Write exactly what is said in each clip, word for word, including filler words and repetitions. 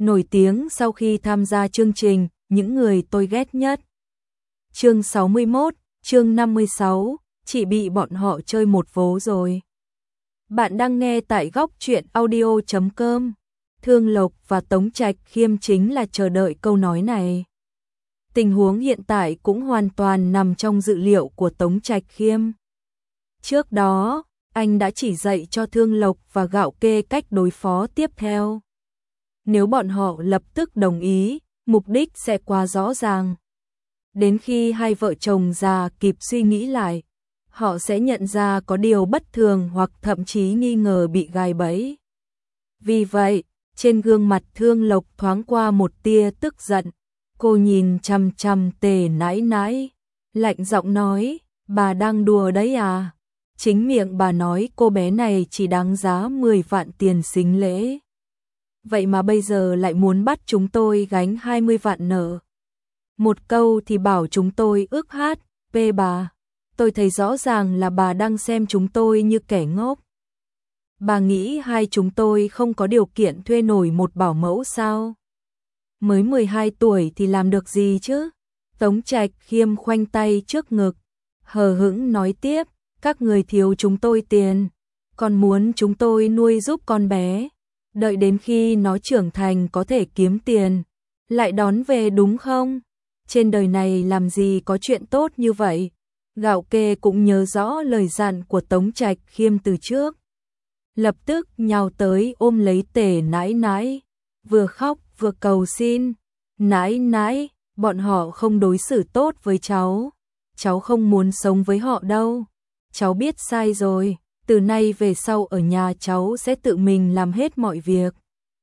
nổi tiếng sau khi tham gia chương trình Những người tôi ghét nhất. Chương sáu mươi mốt, chương năm mươi sáu, chị bị bọn họ chơi một vố rồi. Bạn đang nghe tại góc truyện audio chấm com. Thương Lộc và Tống Trạch Khiêm chính là chờ đợi câu nói này. Tình huống hiện tại cũng hoàn toàn nằm trong dự liệu của Tống Trạch Khiêm. Trước đó, anh đã chỉ dạy cho Thương Lộc và Gạo Kê cách đối phó tiếp theo. Nếu bọn họ lập tức đồng ý, mục đích sẽ quá rõ ràng. Đến khi hai vợ chồng già kịp suy nghĩ lại, họ sẽ nhận ra có điều bất thường hoặc thậm chí nghi ngờ bị gài bẫy. Vì vậy, trên gương mặt Thương Lộc thoáng qua một tia tức giận. Cô nhìn chằm chằm Tề nãi nãi, lạnh giọng nói, bà đang đùa đấy à? Chính miệng bà nói cô bé này chỉ đáng giá mười vạn tiền sính lễ. Vậy mà bây giờ lại muốn bắt chúng tôi gánh hai mươi vạn nợ. Một câu thì bảo chúng tôi ước hát, pê bà. Tôi thấy rõ ràng là bà đang xem chúng tôi như kẻ ngốc. Bà nghĩ hai chúng tôi không có điều kiện thuê nổi một bảo mẫu sao? Mới mười hai tuổi thì làm được gì chứ? Tống Trạch Khiêm khoanh tay trước ngực, hờ hững nói tiếp, các người thiếu chúng tôi tiền, còn muốn chúng tôi nuôi giúp con bé, đợi đến khi nó trưởng thành có thể kiếm tiền, lại đón về đúng không? Trên đời này làm gì có chuyện tốt như vậy? Gạo Kê cũng nhớ rõ lời dặn của Tống Trạch Khiêm từ trước. Lập tức nhào tới ôm lấy Tề nãi nãi, vừa khóc vừa cầu xin, nãi nãi, bọn họ không đối xử tốt với cháu, cháu không muốn sống với họ đâu, cháu biết sai rồi, từ nay về sau ở nhà cháu sẽ tự mình làm hết mọi việc.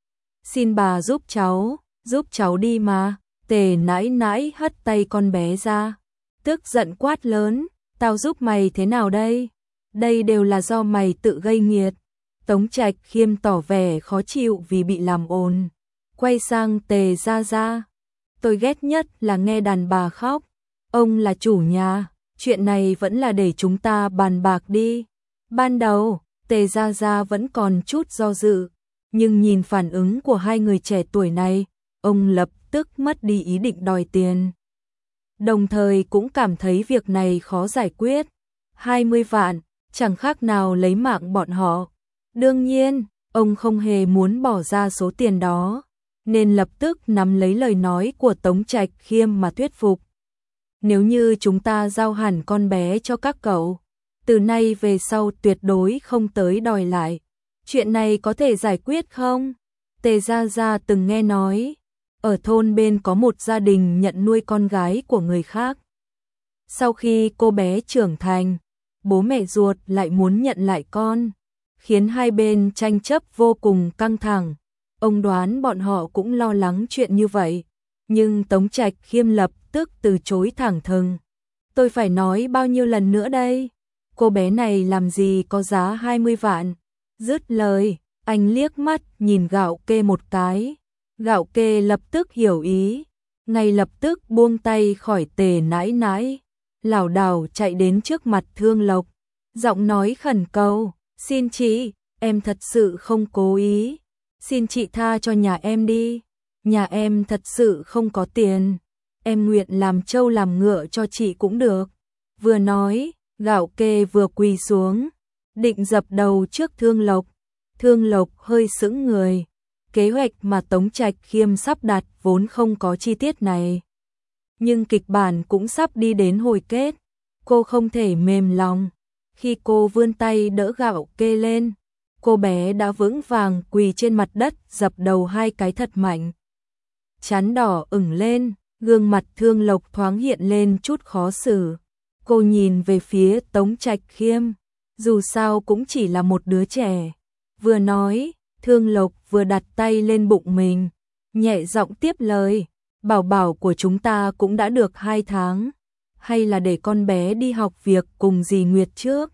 Xin bà giúp cháu, giúp cháu đi mà. Tề nãi nãi hất tay con bé ra, tức giận quát lớn, tao giúp mày thế nào đây? Đây đều là do mày tự gây nghiệt. Tống Trạch Khiêm tỏ vẻ khó chịu vì bị làm ồn, quay sang Tề gia gia, tôi ghét nhất là nghe đàn bà khóc, ông là chủ nhà, chuyện này vẫn là để chúng ta bàn bạc đi. Ban đầu, Tề gia gia vẫn còn chút do dự, nhưng nhìn phản ứng của hai người trẻ tuổi này, ông lập tức mất đi ý định đòi tiền. Đồng thời cũng cảm thấy việc này khó giải quyết. hai mươi vạn, chẳng khác nào lấy mạng bọn họ. Đương nhiên, ông không hề muốn bỏ ra số tiền đó, nên lập tức nắm lấy lời nói của Tống Trạch Khiêm mà thuyết phục. Nếu như chúng ta giao hẳn con bé cho các cậu, từ nay về sau tuyệt đối không tới đòi lại. Chuyện này có thể giải quyết không? Tề gia gia từng nghe nói, ở thôn bên có một gia đình nhận nuôi con gái của người khác. Sau khi cô bé trưởng thành, bố mẹ ruột lại muốn nhận lại con, khiến hai bên tranh chấp vô cùng căng thẳng. Ông đoán bọn họ cũng lo lắng chuyện như vậy, nhưng Tống Trạch Khiêm lập tức từ chối thẳng thừng. Tôi phải nói bao nhiêu lần nữa đây? Cô bé này làm gì có giá hai mươi vạn? Dứt lời, anh liếc mắt nhìn Gạo Kê một cái. Gạo Kê lập tức hiểu ý, ngay lập tức buông tay khỏi Tề nãi nãi, lảo đảo chạy đến trước mặt Thương Lộc, giọng nói khẩn cầu, xin chị, em thật sự không cố ý, xin chị tha cho nhà em đi, nhà em thật sự không có tiền, em nguyện làm trâu làm ngựa cho chị cũng được. Vừa nói, Gạo Kê vừa quỳ xuống, định dập đầu trước Thương Lộc. Thương Lộc hơi sững người. Kế hoạch mà Tống Trạch Khiêm sắp đặt vốn không có chi tiết này. Nhưng kịch bản cũng sắp đi đến hồi kết. Cô không thể mềm lòng. Khi cô vươn tay đỡ Gạo Kê lên, cô bé đã vững vàng quỳ trên mặt đất dập đầu hai cái thật mạnh. Trán đỏ ửng lên, gương mặt Thương Lộc thoáng hiện lên chút khó xử. Cô nhìn về phía Tống Trạch Khiêm, dù sao cũng chỉ là một đứa trẻ. Vừa nói, Thương Lộc vừa đặt tay lên bụng mình, nhẹ giọng tiếp lời, bảo bảo của chúng ta cũng đã được hai tháng, hay là để con bé đi học việc cùng dì Nguyệt trước.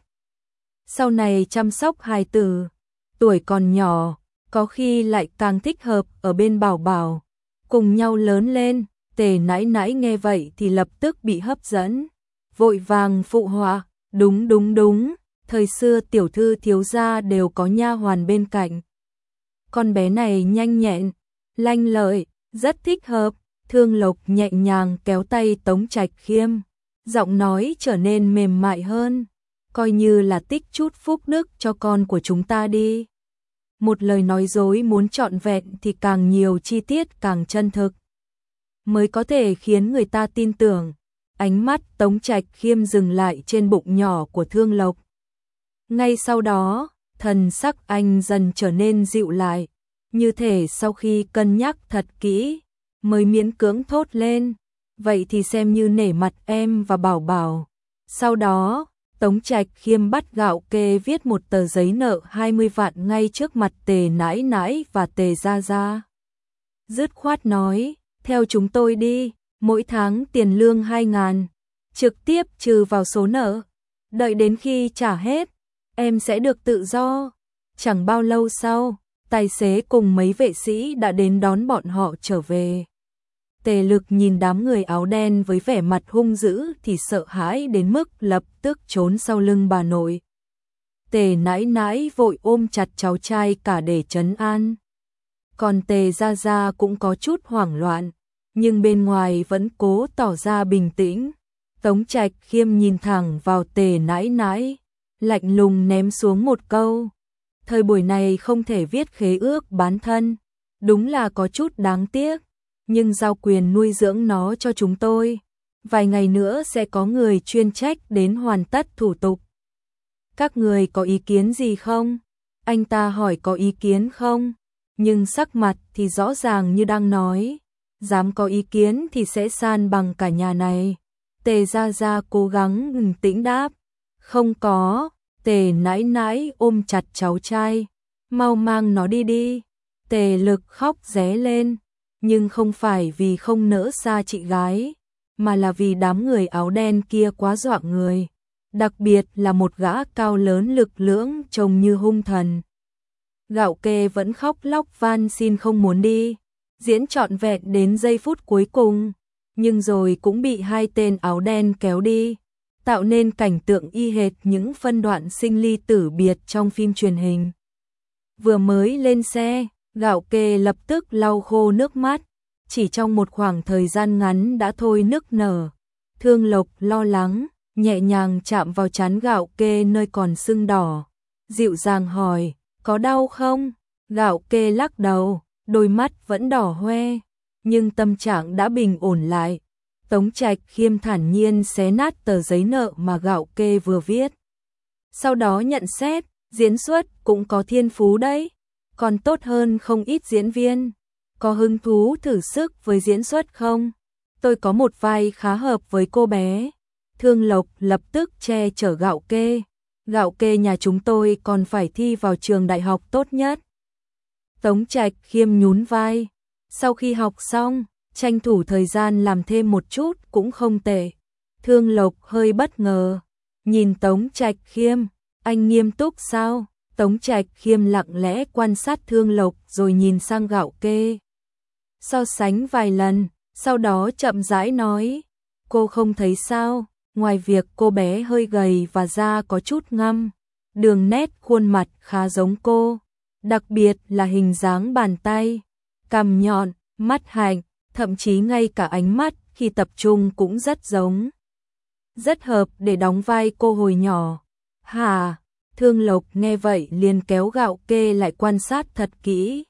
Sau này chăm sóc hài tử, tuổi còn nhỏ, có khi lại càng thích hợp ở bên bảo bảo, cùng nhau lớn lên. Tề nãi nãi nghe vậy thì lập tức bị hấp dẫn, vội vàng phụ họa, đúng đúng đúng, thời xưa tiểu thư thiếu gia đều có nha hoàn bên cạnh. Con bé này nhanh nhẹn, lanh lợi, rất thích hợp. Thương Lộc nhẹ nhàng kéo tay Tống Trạch Khiêm, giọng nói trở nên mềm mại hơn, coi như là tích chút phúc đức cho con của chúng ta đi. Một lời nói dối muốn trọn vẹn thì càng nhiều chi tiết càng chân thực, mới có thể khiến người ta tin tưởng. Ánh mắt Tống Trạch Khiêm dừng lại trên bụng nhỏ của Thương Lộc. Ngay sau đó, thần sắc anh dần trở nên dịu lại, như thể sau khi cân nhắc thật kỹ, mới miễn cưỡng thốt lên, vậy thì xem như nể mặt em và Bảo Bảo. Sau đó, Tống Trạch Khiêm bắt Gạo Kê viết một tờ giấy nợ hai mươi vạn ngay trước mặt Tề Nãi Nãi và Tề Gia Gia. Dứt khoát nói, theo chúng tôi đi, mỗi tháng tiền lương hai ngàn, trực tiếp trừ vào số nợ, đợi đến khi trả hết, em sẽ được tự do. Chẳng bao lâu sau, tài xế cùng mấy vệ sĩ đã đến đón bọn họ trở về. Tề Lực nhìn đám người áo đen với vẻ mặt hung dữ thì sợ hãi đến mức lập tức trốn sau lưng bà nội. Tề Nãi Nãi vội ôm chặt cháu trai cả để trấn an. Còn Tề Gia Gia cũng có chút hoảng loạn, nhưng bên ngoài vẫn cố tỏ ra bình tĩnh. Tống Trạch Khiêm nhìn thẳng vào Tề Nãi Nãi, lạnh lùng ném xuống một câu. Thời buổi này không thể viết khế ước bán thân, đúng là có chút đáng tiếc, nhưng giao quyền nuôi dưỡng nó cho chúng tôi. Vài ngày nữa sẽ có người chuyên trách đến hoàn tất thủ tục. Các người có ý kiến gì không? Anh ta hỏi có ý kiến không? Nhưng sắc mặt thì rõ ràng như đang nói, dám có ý kiến thì sẽ san bằng cả nhà này. Tề Gia Gia cố gắng bình tĩnh đáp, không có. Tề Nãi Nãi ôm chặt cháu trai, mau mang nó đi đi. Tề Lực khóc ré lên, nhưng không phải vì không nỡ xa chị gái, mà là vì đám người áo đen kia quá dọa người, đặc biệt là một gã cao lớn lực lưỡng trông như hung thần. Gạo Kê vẫn khóc lóc van xin không muốn đi, diễn trọn vẹn đến giây phút cuối cùng, nhưng rồi cũng bị hai tên áo đen kéo đi, tạo nên cảnh tượng y hệt những phân đoạn sinh ly tử biệt trong phim truyền hình. Vừa mới lên xe, Gạo Kê lập tức lau khô nước mắt, chỉ trong một khoảng thời gian ngắn đã thôi nức nở. Thương Lộc lo lắng, nhẹ nhàng chạm vào trán Gạo Kê nơi còn sưng đỏ, dịu dàng hỏi, có đau không? Gạo Kê lắc đầu, đôi mắt vẫn đỏ hoe, nhưng tâm trạng đã bình ổn lại. Tống Trạch Khiêm thản nhiên xé nát tờ giấy nợ mà Gạo Kê vừa viết. Sau đó nhận xét, diễn xuất cũng có thiên phú đấy, còn tốt hơn không ít diễn viên. Có hứng thú thử sức với diễn xuất không? Tôi có một vai khá hợp với cô bé. Thương Lộc lập tức che chở Gạo Kê. Gạo Kê nhà chúng tôi còn phải thi vào trường đại học tốt nhất. Tống Trạch Khiêm nhún vai. Sau khi học xong, tranh thủ thời gian làm thêm một chút cũng không tệ. Thương Lộc hơi bất ngờ, nhìn Tống Trạch Khiêm, anh nghiêm túc sao? Tống Trạch Khiêm lặng lẽ quan sát Thương Lộc rồi nhìn sang Gạo Kê. So sánh vài lần, sau đó chậm rãi nói, cô không thấy sao, ngoài việc cô bé hơi gầy và da có chút ngăm, đường nét khuôn mặt khá giống cô, đặc biệt là hình dáng bàn tay, cằm nhọn, mắt hạnh, thậm chí ngay cả ánh mắt khi tập trung cũng rất giống. Rất hợp để đóng vai cô hồi nhỏ. Hà, Thương Lộc nghe vậy liền kéo Gạo Kê lại quan sát thật kỹ.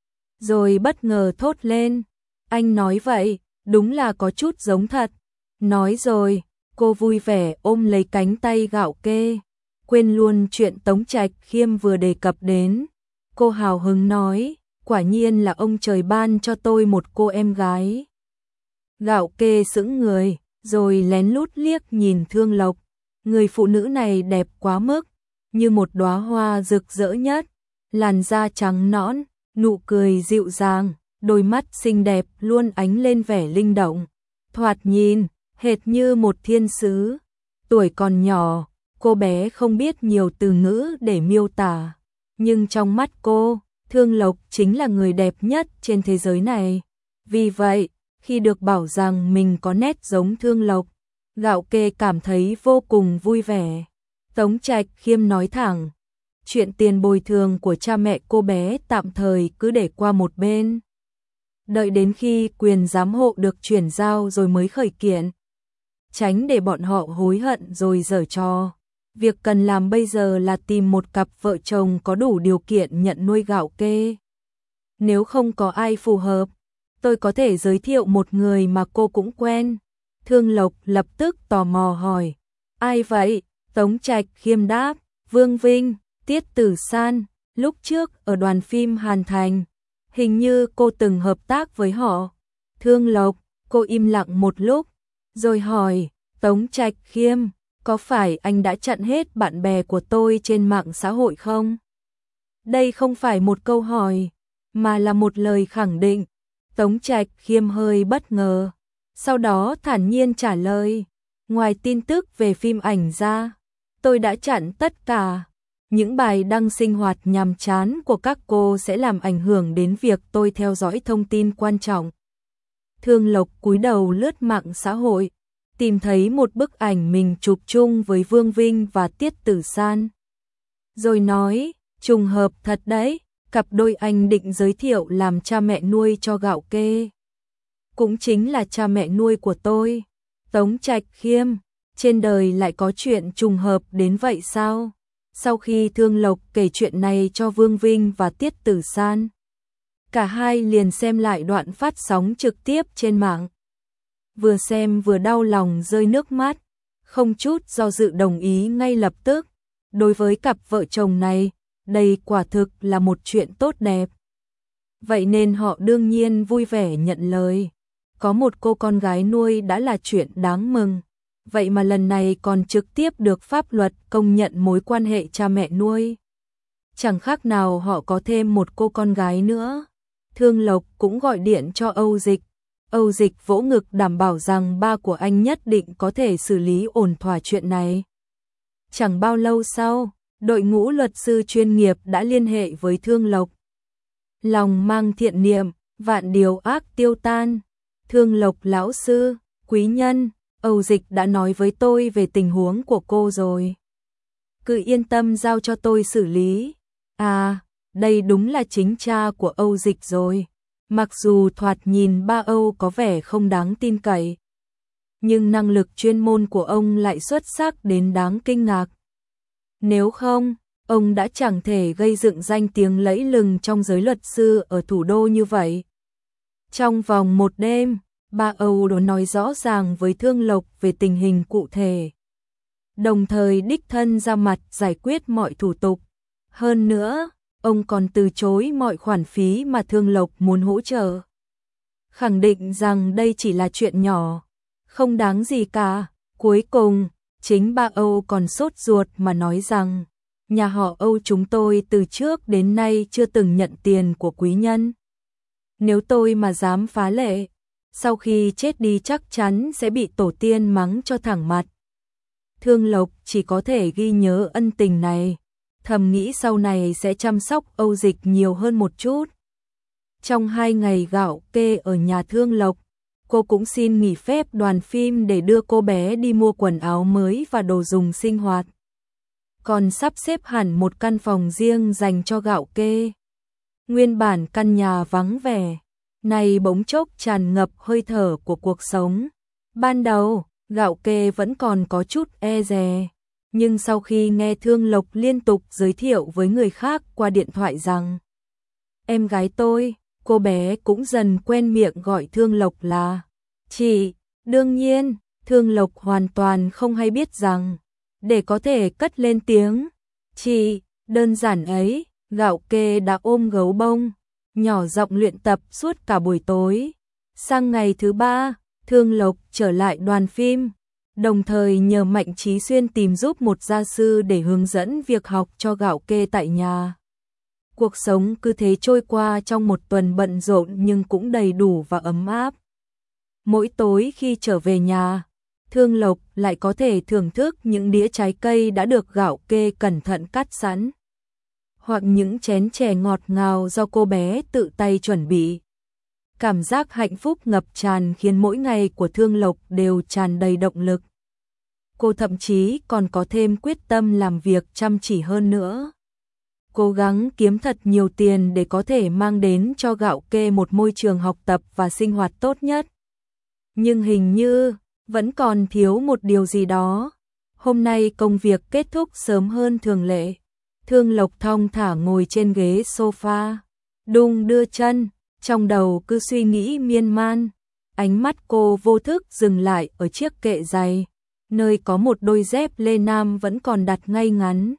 Rồi bất ngờ thốt lên, anh nói vậy, đúng là có chút giống thật. Nói rồi, cô vui vẻ ôm lấy cánh tay Gạo Kê, quên luôn chuyện Tống Trạch Khiêm vừa đề cập đến. Cô hào hứng nói, quả nhiên là ông trời ban cho tôi một cô em gái. Gạo Kê sững người, rồi lén lút liếc nhìn Thương Lộc. Người phụ nữ này đẹp quá mức, như một đóa hoa rực rỡ nhất, làn da trắng nõn, nụ cười dịu dàng, đôi mắt xinh đẹp luôn ánh lên vẻ linh động, thoạt nhìn hệt như một thiên sứ. Tuổi còn nhỏ, cô bé không biết nhiều từ ngữ để miêu tả, nhưng trong mắt cô, Thương Lộc chính là người đẹp nhất trên thế giới này. Vì vậy, khi được bảo rằng mình có nét giống Thương Lộc, Gạo Kê cảm thấy vô cùng vui vẻ. Tống Trạch Khiêm nói thẳng, chuyện tiền bồi thường của cha mẹ cô bé tạm thời cứ để qua một bên. đợi đến khi quyền giám hộ được chuyển giao rồi mới khởi kiện. Tránh để bọn họ hối hận rồi giở trò. Việc cần làm bây giờ là tìm một cặp vợ chồng có đủ điều kiện nhận nuôi gạo kê. Nếu không có ai phù hợp, tôi có thể giới thiệu một người mà cô cũng quen. Thương Lộc lập tức tò mò hỏi. Ai vậy? Tống Trạch khiêm đáp. Vương Vinh, Tiết Tử San, lúc trước ở đoàn phim Hàn Thành. Hình như cô từng hợp tác với họ. Thương Lộc, cô im lặng một lúc, rồi hỏi. Tống Trạch khiêm, có phải anh đã chặn hết bạn bè của tôi trên mạng xã hội không? Đây không phải một câu hỏi, mà là một lời khẳng định. Tống Trạch khiêm hơi bất ngờ, sau đó thản nhiên trả lời. Ngoài tin tức về phim ảnh ra, tôi đã chặn tất cả. Những bài đăng sinh hoạt nhàm chán của các cô sẽ làm ảnh hưởng đến việc tôi theo dõi thông tin quan trọng. Thương Lộc cúi đầu lướt mạng xã hội, tìm thấy một bức ảnh mình chụp chung với Vương Vinh và Tiết Tử San. Rồi nói, trùng hợp thật đấy, cặp đôi anh định giới thiệu làm cha mẹ nuôi cho gạo kê. Cũng chính là cha mẹ nuôi của tôi. Tống Trạch khiêm, trên đời lại có chuyện trùng hợp đến vậy sao? Sau khi Thương Lộc kể chuyện này cho Vương Vinh và Tiết Tử San, cả hai liền xem lại đoạn phát sóng trực tiếp trên mạng. Vừa xem vừa đau lòng rơi nước mắt, không chút do dự đồng ý ngay lập tức. Đối với cặp vợ chồng này, đây quả thực là một chuyện tốt đẹp. Vậy nên họ đương nhiên vui vẻ nhận lời. Có một cô con gái nuôi đã là chuyện đáng mừng. Vậy mà lần này còn trực tiếp được pháp luật công nhận mối quan hệ cha mẹ nuôi. Chẳng khác nào họ có thêm một cô con gái nữa. Thương Lộc cũng gọi điện cho Âu Dịch. Âu Dịch vỗ ngực đảm bảo rằng ba của anh nhất định có thể xử lý ổn thỏa chuyện này. Chẳng bao lâu sau, đội ngũ luật sư chuyên nghiệp đã liên hệ với Thương Lộc. Lòng mang thiện niệm, vạn điều ác tiêu tan. Thương Lộc lão sư, quý nhân, Âu Dịch đã nói với tôi về tình huống của cô rồi. Cứ yên tâm giao cho tôi xử lý. À, đây đúng là chính cha của Âu Dịch rồi. Mặc dù thoạt nhìn ba Âu có vẻ không đáng tin cậy, nhưng năng lực chuyên môn của ông lại xuất sắc đến đáng kinh ngạc. Nếu không, ông đã chẳng thể gây dựng danh tiếng lẫy lừng trong giới luật sư ở thủ đô như vậy. Trong vòng một đêm, ba Âu đã nói rõ ràng với Thương Lộc về tình hình cụ thể, đồng thời đích thân ra mặt giải quyết mọi thủ tục. Hơn nữa, ông còn từ chối mọi khoản phí mà Thương Lộc muốn hỗ trợ, khẳng định rằng đây chỉ là chuyện nhỏ, không đáng gì cả. Cuối cùng, chính ba Âu còn sốt ruột mà nói rằng, nhà họ Âu chúng tôi từ trước đến nay chưa từng nhận tiền của quý nhân. Nếu tôi mà dám phá lệ, sau khi chết đi chắc chắn sẽ bị tổ tiên mắng cho thẳng mặt. Thương Lộc chỉ có thể ghi nhớ ân tình này, thầm nghĩ sau này sẽ chăm sóc Âu Dịch nhiều hơn một chút. Trong hai ngày gạo kê ở nhà Thương Lộc, cô cũng xin nghỉ phép đoàn phim để đưa cô bé đi mua quần áo mới và đồ dùng sinh hoạt. Còn sắp xếp hẳn một căn phòng riêng dành cho gạo kê. Nguyên bản căn nhà vắng vẻ, này bỗng chốc tràn ngập hơi thở của cuộc sống. Ban đầu, gạo kê vẫn còn có chút e dè, nhưng sau khi nghe Thương Lộc liên tục giới thiệu với người khác qua điện thoại rằng em gái tôi, cô bé cũng dần quen miệng gọi Thương Lộc là chị. Đương nhiên, Thương Lộc hoàn toàn không hay biết rằng, để có thể cất lên tiếng chị đơn giản ấy, gạo kê đã ôm gấu bông, nhỏ giọng luyện tập suốt cả buổi tối. Sang ngày thứ ba, Thương Lộc trở lại đoàn phim, đồng thời nhờ Mạnh Chí Xuyên tìm giúp một gia sư để hướng dẫn việc học cho gạo kê tại nhà. Cuộc sống cứ thế trôi qua trong một tuần bận rộn nhưng cũng đầy đủ và ấm áp. Mỗi tối khi trở về nhà, Thương Lộc lại có thể thưởng thức những đĩa trái cây đã được gạo kê cẩn thận cắt sẵn, hoặc những chén chè ngọt ngào do cô bé tự tay chuẩn bị. Cảm giác hạnh phúc ngập tràn khiến mỗi ngày của Thương Lộc đều tràn đầy động lực. Cô thậm chí còn có thêm quyết tâm làm việc chăm chỉ hơn nữa. cố gắng kiếm thật nhiều tiền để có thể mang đến cho Gạo Kê một môi trường học tập và sinh hoạt tốt nhất. Nhưng hình như vẫn còn thiếu một điều gì đó. Hôm nay công việc kết thúc sớm hơn thường lệ. Thương Lộc thong thả ngồi trên ghế sofa, đung đưa chân, trong đầu cứ suy nghĩ miên man. Ánh mắt cô vô thức dừng lại ở chiếc kệ giày, nơi có một đôi dép lê nam vẫn còn đặt ngay ngắn.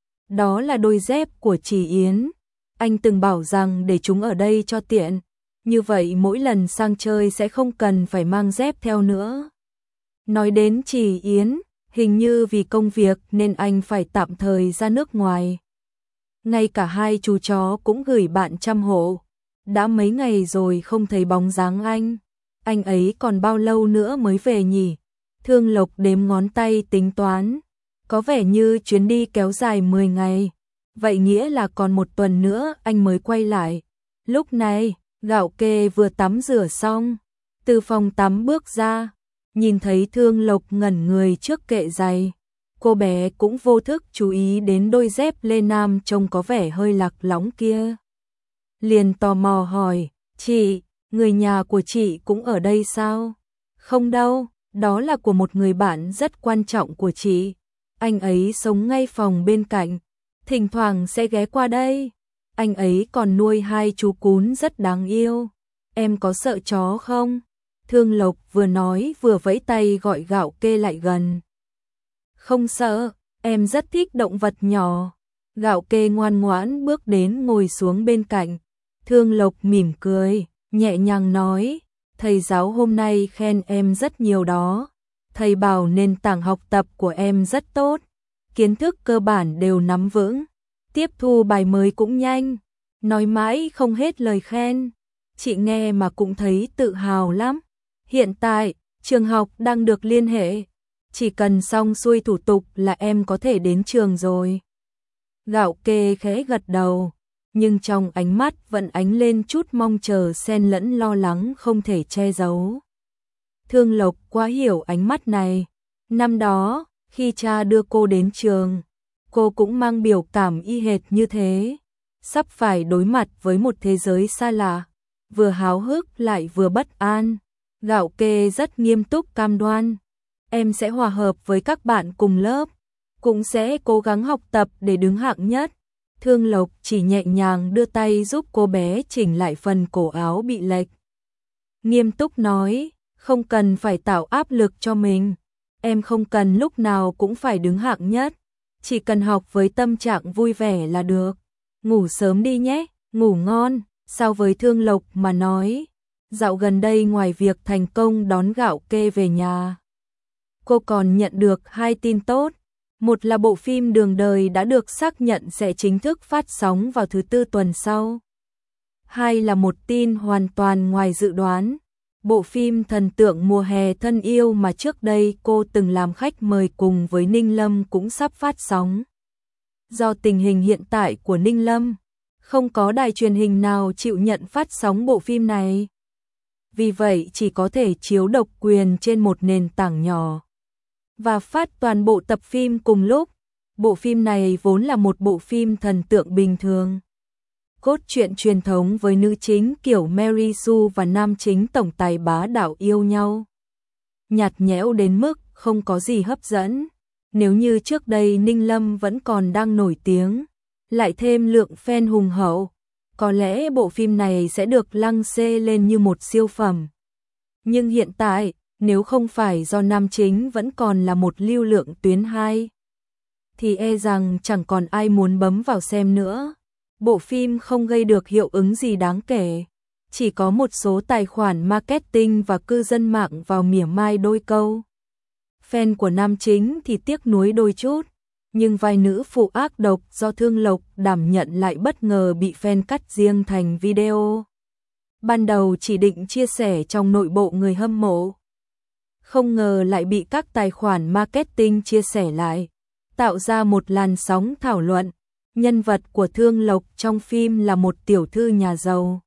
Đó là đôi dép của Chỉ Yến. Anh từng bảo rằng để chúng ở đây cho tiện, như vậy mỗi lần sang chơi sẽ không cần phải mang dép theo nữa. Nói đến Chỉ Yến, hình như vì công việc nên anh phải tạm thời ra nước ngoài. Ngay cả hai chú chó cũng gửi bạn chăm hộ. Đã mấy ngày rồi không thấy bóng dáng anh. Anh ấy còn bao lâu nữa mới về nhỉ? Thương Lộc đếm ngón tay tính toán. Có vẻ như chuyến đi kéo dài mười ngày. Vậy nghĩa là còn một tuần nữa anh mới quay lại. Lúc này, Gạo Kê vừa tắm rửa xong. Từ phòng tắm bước ra, nhìn thấy Thương Lộc ngẩn người trước kệ giày. Cô bé cũng vô thức chú ý đến đôi dép lê nam trông có vẻ hơi lạc lõng kia. Liền tò mò hỏi, chị, người nhà của chị cũng ở đây sao? Không đâu, đó là của một người bạn rất quan trọng của chị. Anh ấy sống ngay phòng bên cạnh, thỉnh thoảng sẽ ghé qua đây. Anh ấy còn nuôi hai chú cún rất đáng yêu. Em có sợ chó không? Thương Lộc vừa nói vừa vẫy tay gọi Gạo Kê lại gần. Không sợ, em rất thích động vật nhỏ. Gạo Kê ngoan ngoãn bước đến ngồi xuống bên cạnh. Thương Lộc mỉm cười, nhẹ nhàng nói, thầy giáo hôm nay khen em rất nhiều đó. Thầy bảo nền tảng học tập của em rất tốt, kiến thức cơ bản đều nắm vững, tiếp thu bài mới cũng nhanh, nói mãi không hết lời khen. Chị nghe mà cũng thấy tự hào lắm. Hiện tại, trường học đang được liên hệ, chỉ cần xong xuôi thủ tục là em có thể đến trường rồi. Gạo Kê khẽ gật đầu, nhưng trong ánh mắt vẫn ánh lên chút mong chờ xen lẫn lo lắng không thể che giấu. Thương Lộc quá hiểu ánh mắt này. Năm đó, khi cha đưa cô đến trường, cô cũng mang biểu cảm y hệt như thế. Sắp phải đối mặt với một thế giới xa lạ, vừa háo hức lại vừa bất an. Gạo Kê rất nghiêm túc cam đoan, em sẽ hòa hợp với các bạn cùng lớp, cũng sẽ cố gắng học tập để đứng hạng nhất. Thương Lộc chỉ nhẹ nhàng đưa tay giúp cô bé chỉnh lại phần cổ áo bị lệch. Nghiêm túc nói, không cần phải tạo áp lực cho mình, em không cần lúc nào cũng phải đứng hạng nhất, chỉ cần học với tâm trạng vui vẻ là được. Ngủ sớm đi nhé, ngủ ngon. Sao với Thương Lộc mà nói, dạo gần đây ngoài việc thành công đón Gạo Kê về nhà, cô còn nhận được hai tin tốt. Một là bộ phim Đường Đời đã được xác nhận sẽ chính thức phát sóng vào thứ tư tuần sau. Hai là một tin hoàn toàn ngoài dự đoán. Bộ phim Thần tượng mùa hè thân yêu mà trước đây cô từng làm khách mời cùng với Ninh Lâm cũng sắp phát sóng. Do tình hình hiện tại của Ninh Lâm, không có đài truyền hình nào chịu nhận phát sóng bộ phim này. Vì vậy chỉ có thể chiếu độc quyền trên một nền tảng nhỏ và phát toàn bộ tập phim cùng lúc. Bộ phim này vốn là một bộ phim thần tượng bình thường. Cốt truyện truyền thống với nữ chính kiểu Mary Sue và nam chính tổng tài bá đạo yêu nhau. Nhạt nhẽo đến mức không có gì hấp dẫn. Nếu như trước đây Ninh Lâm vẫn còn đang nổi tiếng, lại thêm lượng fan hùng hậu, có lẽ bộ phim này sẽ được lăng xê lên như một siêu phẩm. Nhưng hiện tại, nếu không phải do nam chính vẫn còn là một lưu lượng tuyến hai, thì e rằng chẳng còn ai muốn bấm vào xem nữa. Bộ phim không gây được hiệu ứng gì đáng kể, chỉ có một số tài khoản marketing và cư dân mạng vào mỉa mai đôi câu. Fan của nam chính thì tiếc nuối đôi chút, nhưng vai nữ phụ ác độc do Thương Lộc đảm nhận lại bất ngờ bị fan cắt riêng thành video. Ban đầu chỉ định chia sẻ trong nội bộ người hâm mộ, không ngờ lại bị các tài khoản marketing chia sẻ lại, tạo ra một làn sóng thảo luận. Nhân vật của Thương Lộc trong phim là một tiểu thư nhà giàu,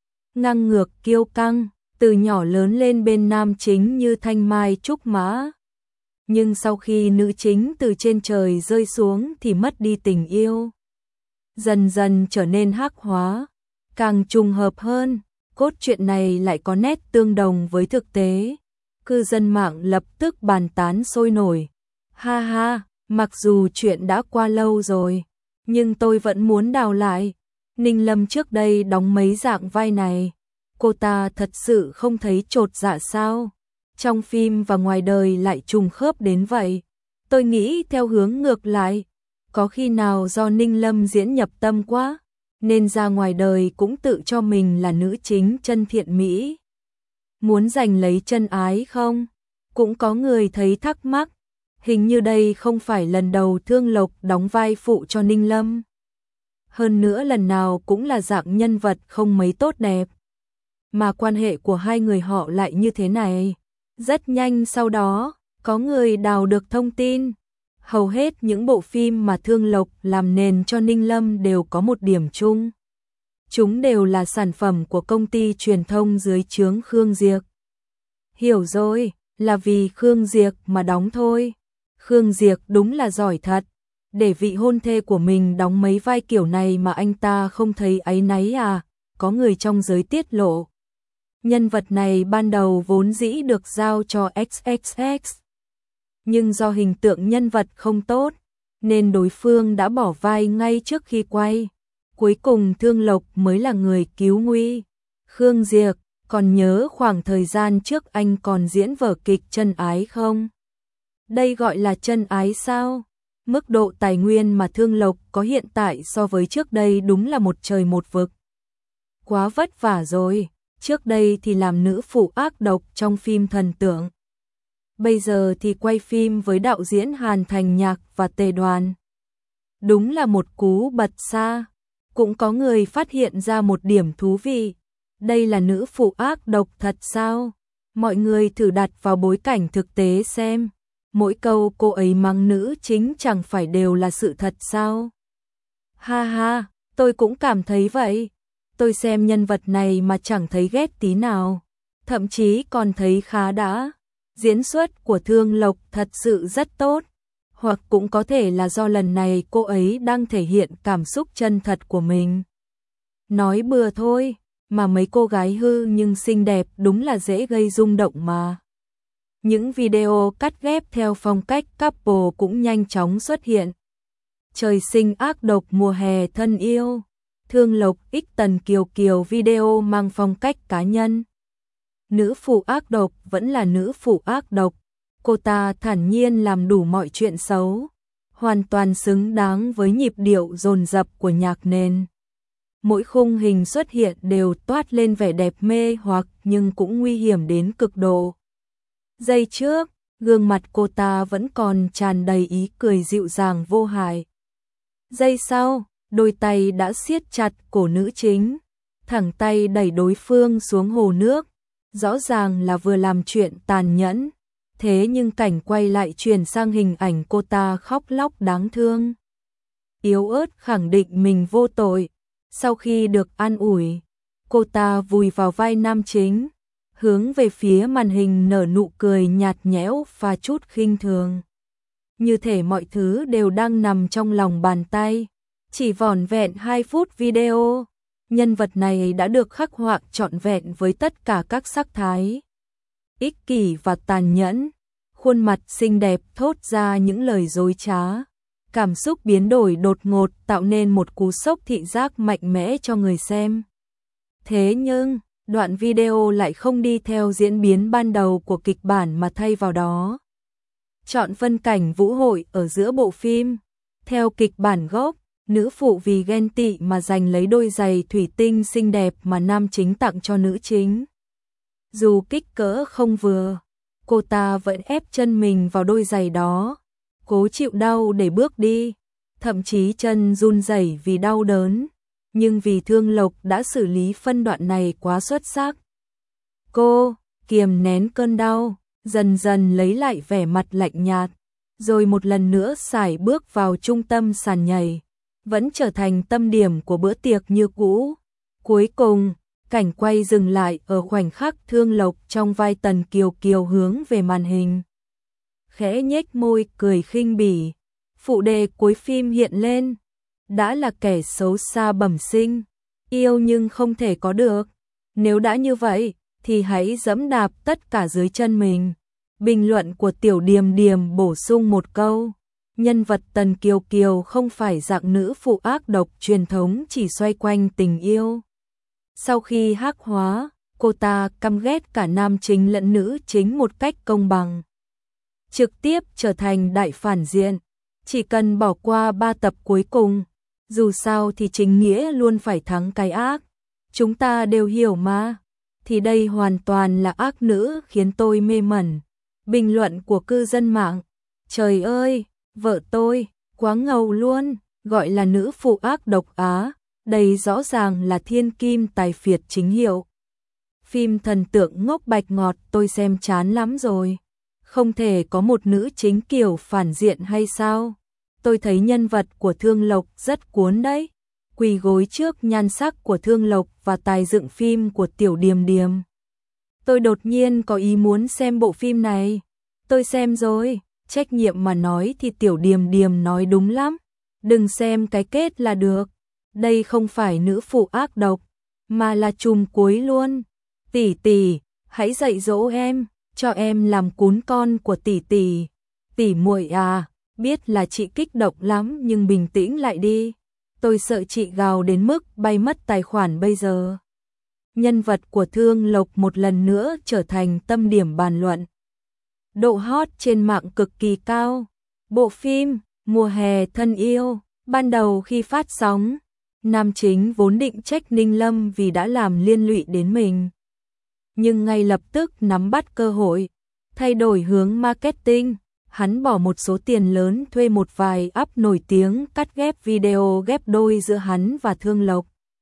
ngang ngược kiêu căng, từ nhỏ lớn lên bên nam chính như thanh mai trúc mã. Nhưng sau khi nữ chính từ trên trời rơi xuống thì mất đi tình yêu. dần dần trở nên hắc hóa. Càng trùng hợp hơn, cốt truyện này lại có nét tương đồng với thực tế. Cư dân mạng lập tức bàn tán sôi nổi. Ha ha, mặc dù chuyện đã qua lâu rồi, nhưng tôi vẫn muốn đào lại. Ninh Lâm trước đây đóng mấy dạng vai này, cô ta thật sự không thấy chột dạ sao? Trong phim và ngoài đời lại trùng khớp đến vậy. Tôi nghĩ theo hướng ngược lại, có khi nào do Ninh Lâm diễn nhập tâm quá, nên ra ngoài đời cũng tự cho mình là nữ chính chân thiện mỹ. Muốn giành lấy chân ái không? Cũng có người thấy thắc mắc, hình như đây không phải lần đầu Thương Lộc đóng vai phụ cho Ninh Lâm. Hơn nữa lần nào cũng là dạng nhân vật không mấy tốt đẹp. Mà quan hệ của hai người họ lại như thế này. Rất nhanh sau đó, có người đào được thông tin. Hầu hết những bộ phim mà Thương Lộc làm nền cho Ninh Lâm đều có một điểm chung. Chúng đều là sản phẩm của công ty truyền thông dưới trướng Khương Diệp. Hiểu rồi, là vì Khương Diệp mà đóng thôi. Khương Diệp đúng là giỏi thật. Để vị hôn thê của mình đóng mấy vai kiểu này mà anh ta không thấy áy náy à? Có người trong giới tiết lộ. Nhân vật này ban đầu vốn dĩ được giao cho ích ích ích. Nhưng do hình tượng nhân vật không tốt, nên đối phương đã bỏ vai ngay trước khi quay. Cuối cùng Thương Lộc mới là người cứu nguy. Khương Diệp, còn nhớ khoảng thời gian trước anh còn diễn vở kịch Chân Ái không? Đây gọi là chân ái sao? Mức độ tài nguyên mà Thương Lộc có hiện tại so với trước đây đúng là một trời một vực. Quá vất vả rồi, trước đây thì làm nữ phụ ác độc trong phim Thần Tượng. Bây giờ thì quay phim với đạo diễn Hàn Thành Nhạc và Tề Đoàn. Đúng là một cú bật xa. Cũng có người phát hiện ra một điểm thú vị. Đây là nữ phụ ác độc thật sao? Mọi người thử đặt vào bối cảnh thực tế xem. Mỗi câu cô ấy mắng nữ chính chẳng phải đều là sự thật sao? Ha ha, tôi cũng cảm thấy vậy. Tôi xem nhân vật này mà chẳng thấy ghét tí nào. Thậm chí còn thấy khá đã. Diễn xuất của Thương Lộc thật sự rất tốt. Hoặc cũng có thể là do lần này cô ấy đang thể hiện cảm xúc chân thật của mình. Nói bừa thôi, mà mấy cô gái hư nhưng xinh đẹp đúng là dễ gây rung động mà. Những video cắt ghép theo phong cách couple cũng nhanh chóng xuất hiện. Trời sinh ác độc mùa hè thân yêu. Thương Lộc x Tần Kiều Kiều video mang phong cách cá nhân. Nữ phụ ác độc vẫn là nữ phụ ác độc. Cô ta thản nhiên làm đủ mọi chuyện xấu. Hoàn toàn xứng đáng với nhịp điệu dồn dập của nhạc nền. Mỗi khung hình xuất hiện đều toát lên vẻ đẹp mê hoặc nhưng cũng nguy hiểm đến cực độ. Giây trước, gương mặt cô ta vẫn còn tràn đầy ý cười dịu dàng vô hại. Giây sau, đôi tay đã siết chặt cổ nữ chính, thẳng tay đẩy đối phương xuống hồ nước. Rõ ràng là vừa làm chuyện tàn nhẫn, thế nhưng cảnh quay lại chuyển sang hình ảnh cô ta khóc lóc đáng thương. Yếu ớt khẳng định mình vô tội, sau khi được an ủi, cô ta vùi vào vai nam chính, hướng về phía màn hình nở nụ cười nhạt nhẽo và chút khinh thường. Như thể mọi thứ đều đang nằm trong lòng bàn tay. Chỉ vỏn vẹn hai phút video, nhân vật này đã được khắc họa trọn vẹn với tất cả các sắc thái. Ích kỷ và tàn nhẫn, khuôn mặt xinh đẹp thốt ra những lời dối trá. Cảm xúc biến đổi đột ngột tạo nên một cú sốc thị giác mạnh mẽ cho người xem. Thế nhưng, đoạn video lại không đi theo diễn biến ban đầu của kịch bản mà thay vào đó chọn phân cảnh vũ hội ở giữa bộ phim. Theo kịch bản gốc, nữ phụ vì ghen tị mà giành lấy đôi giày thủy tinh xinh đẹp mà nam chính tặng cho nữ chính. Dù kích cỡ không vừa, cô ta vẫn ép chân mình vào đôi giày đó, cố chịu đau để bước đi, thậm chí chân run rẩy vì đau đớn. Nhưng vì Thương Lộc đã xử lý phân đoạn này quá xuất sắc, cô kiềm nén cơn đau, dần dần lấy lại vẻ mặt lạnh nhạt, rồi một lần nữa sải bước vào trung tâm sàn nhảy, vẫn trở thành tâm điểm của bữa tiệc như cũ. Cuối cùng, cảnh quay dừng lại ở khoảnh khắc Thương Lộc trong vai Tần Kiều Kiều hướng về màn hình, khẽ nhếch môi cười khinh bỉ. Phụ đề cuối phim hiện lên, đã là kẻ xấu xa bẩm sinh, yêu nhưng không thể có được. Nếu đã như vậy, thì hãy dẫm đạp tất cả dưới chân mình. Bình luận của Tiểu Điềm Điềm bổ sung một câu, nhân vật Tần Kiều Kiều không phải dạng nữ phụ ác độc truyền thống chỉ xoay quanh tình yêu. Sau khi hắc hóa, cô ta căm ghét cả nam chính lẫn nữ chính một cách công bằng. Trực tiếp trở thành đại phản diện, chỉ cần bỏ qua ba tập cuối cùng, dù sao thì chính nghĩa luôn phải thắng cái ác. Chúng ta đều hiểu mà, thì đây hoàn toàn là ác nữ khiến tôi mê mẩn. Bình luận của cư dân mạng, trời ơi, vợ tôi, quá ngầu luôn, gọi là nữ phụ ác độc á, đây rõ ràng là thiên kim tài phiệt chính hiệu. Phim thần tượng ngốc bạch ngọt tôi xem chán lắm rồi, không thể có một nữ chính kiểu phản diện hay sao? Tôi thấy nhân vật của Thương Lộc rất cuốn đấy, quỳ gối trước nhan sắc của Thương Lộc và tài dựng phim của Tiểu Điềm Điềm. Tôi đột nhiên có ý muốn xem bộ phim này. Tôi xem rồi, trách nhiệm mà nói thì Tiểu Điềm Điềm nói đúng lắm. Đừng xem cái kết là được. Đây không phải nữ phụ ác độc, mà là trùm cuối luôn. Tỷ tỷ, hãy dạy dỗ em, cho em làm cún con của tỷ tỷ. Tỷ muội à, biết là chị kích động lắm nhưng bình tĩnh lại đi. Tôi sợ chị gào đến mức bay mất tài khoản bây giờ. Nhân vật của Thương Lộc một lần nữa trở thành tâm điểm bàn luận. Độ hot trên mạng cực kỳ cao. Bộ phim Mùa hè thân yêu, ban đầu khi phát sóng, nam chính vốn định trách Ninh Lâm vì đã làm liên lụy đến mình. Nhưng ngay lập tức nắm bắt cơ hội, thay đổi hướng marketing, hắn bỏ một số tiền lớn thuê một vài app nổi tiếng cắt ghép video ghép đôi giữa hắn và Thương Lộc.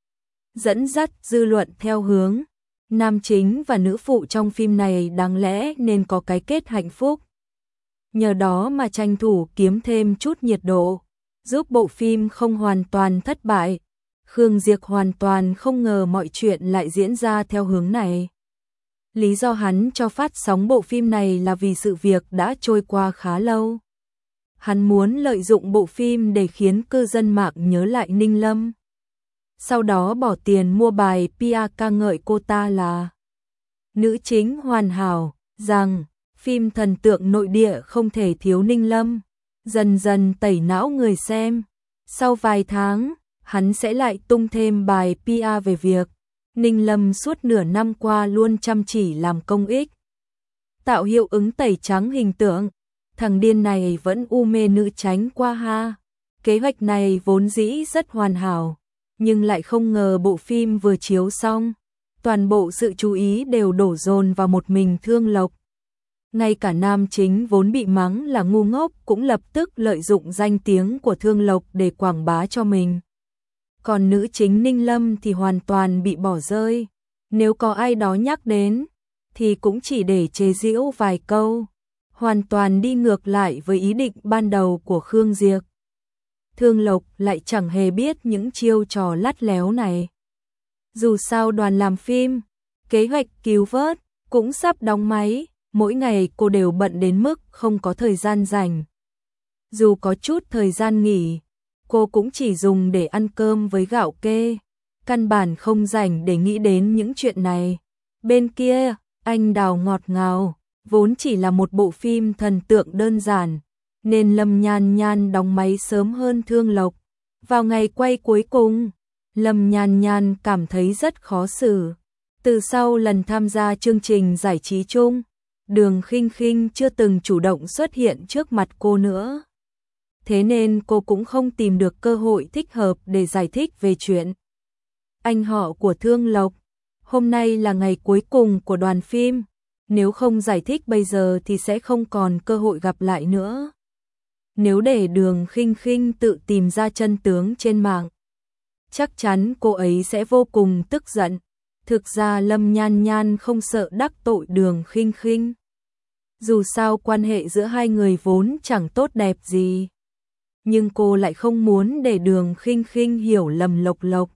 Dẫn dắt dư luận theo hướng, nam chính và nữ phụ trong phim này đáng lẽ nên có cái kết hạnh phúc. Nhờ đó mà tranh thủ kiếm thêm chút nhiệt độ, giúp bộ phim không hoàn toàn thất bại. Khương Diệp hoàn toàn không ngờ mọi chuyện lại diễn ra theo hướng này. Lý do hắn cho phát sóng bộ phim này là vì sự việc đã trôi qua khá lâu. Hắn muốn lợi dụng bộ phim để khiến cư dân mạng nhớ lại Ninh Lâm. Sau đó bỏ tiền mua bài pê e ca ngợi cô ta là nữ chính hoàn hảo, rằng phim thần tượng nội địa không thể thiếu Ninh Lâm, dần dần tẩy não người xem. Sau vài tháng, hắn sẽ lại tung thêm bài pê e về việc Ninh Lâm suốt nửa năm qua luôn chăm chỉ làm công ích, tạo hiệu ứng tẩy trắng hình tượng. Thằng điên này vẫn u mê nữ tránh qua ha. Kế hoạch này vốn dĩ rất hoàn hảo, nhưng lại không ngờ bộ phim vừa chiếu xong, toàn bộ sự chú ý đều đổ dồn vào một mình Thương Lộc. Ngay cả nam chính vốn bị mắng là ngu ngốc cũng lập tức lợi dụng danh tiếng của Thương Lộc để quảng bá cho mình. Còn nữ chính Ninh Lâm thì hoàn toàn bị bỏ rơi. Nếu có ai đó nhắc đến, thì cũng chỉ để chế giễu vài câu, hoàn toàn đi ngược lại với ý định ban đầu của Khương Diệp. Thương Lộc lại chẳng hề biết những chiêu trò lắt léo này. Dù sao đoàn làm phim, kế hoạch cứu vớt cũng sắp đóng máy, mỗi ngày cô đều bận đến mức không có thời gian rảnh. Dù có chút thời gian nghỉ, cô cũng chỉ dùng để ăn cơm với gạo kê, căn bản không rảnh để nghĩ đến những chuyện này. Bên kia, Anh Đào ngọt ngào, vốn chỉ là một bộ phim thần tượng đơn giản, nên Lâm Nhan Nhan đóng máy sớm hơn Thương Lộc. Vào ngày quay cuối cùng, Lâm Nhan Nhan cảm thấy rất khó xử. Từ sau lần tham gia chương trình giải trí chung, Đường Khinh Khinh chưa từng chủ động xuất hiện trước mặt cô nữa. Thế nên cô cũng không tìm được cơ hội thích hợp để giải thích về chuyện anh họ của Thương Lộc. Hôm nay là ngày cuối cùng của đoàn phim, nếu không giải thích bây giờ thì sẽ không còn cơ hội gặp lại nữa. Nếu để Đường Khinh Khinh tự tìm ra chân tướng trên mạng, chắc chắn cô ấy sẽ vô cùng tức giận. Thực ra Lâm Nhan Nhan không sợ đắc tội Đường Khinh Khinh. Dù sao quan hệ giữa hai người vốn chẳng tốt đẹp gì, nhưng cô lại không muốn để Đường Khinh Khinh hiểu lầm Lộc Lộc.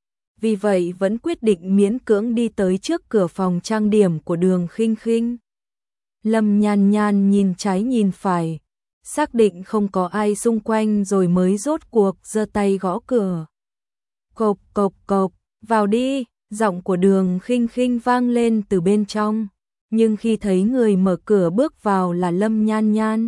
Vì vậy vẫn quyết định miễn cưỡng đi tới trước cửa phòng trang điểm của Đường Khinh Khinh. Lâm Nhan Nhan nhìn trái nhìn phải, xác định không có ai xung quanh rồi mới rốt cuộc giơ tay gõ cửa. Cộp cộp cộp, vào đi, giọng của Đường Khinh Khinh vang lên từ bên trong, nhưng khi thấy người mở cửa bước vào là Lâm Nhan Nhan,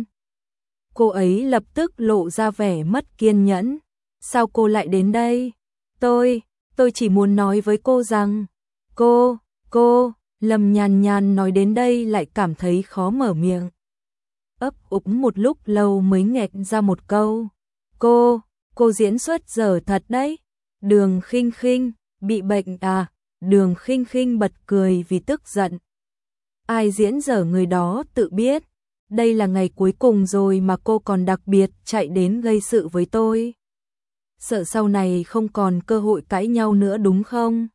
cô ấy lập tức lộ ra vẻ mất kiên nhẫn. Sao cô lại đến đây? Tôi, tôi chỉ muốn nói với cô rằng, cô, cô, Lâm Nhan Nhan nói đến đây lại cảm thấy khó mở miệng. Ấp úng một lúc lâu mới nghẹn ra một câu. Cô, cô diễn xuất dở thật đấy. Đường Khinh Khinh, bị bệnh à? Đường Khinh Khinh bật cười vì tức giận. Ai diễn dở người đó tự biết. Đây là ngày cuối cùng rồi mà cô còn đặc biệt chạy đến gây sự với tôi. Sợ sau này không còn cơ hội cãi nhau nữa đúng không?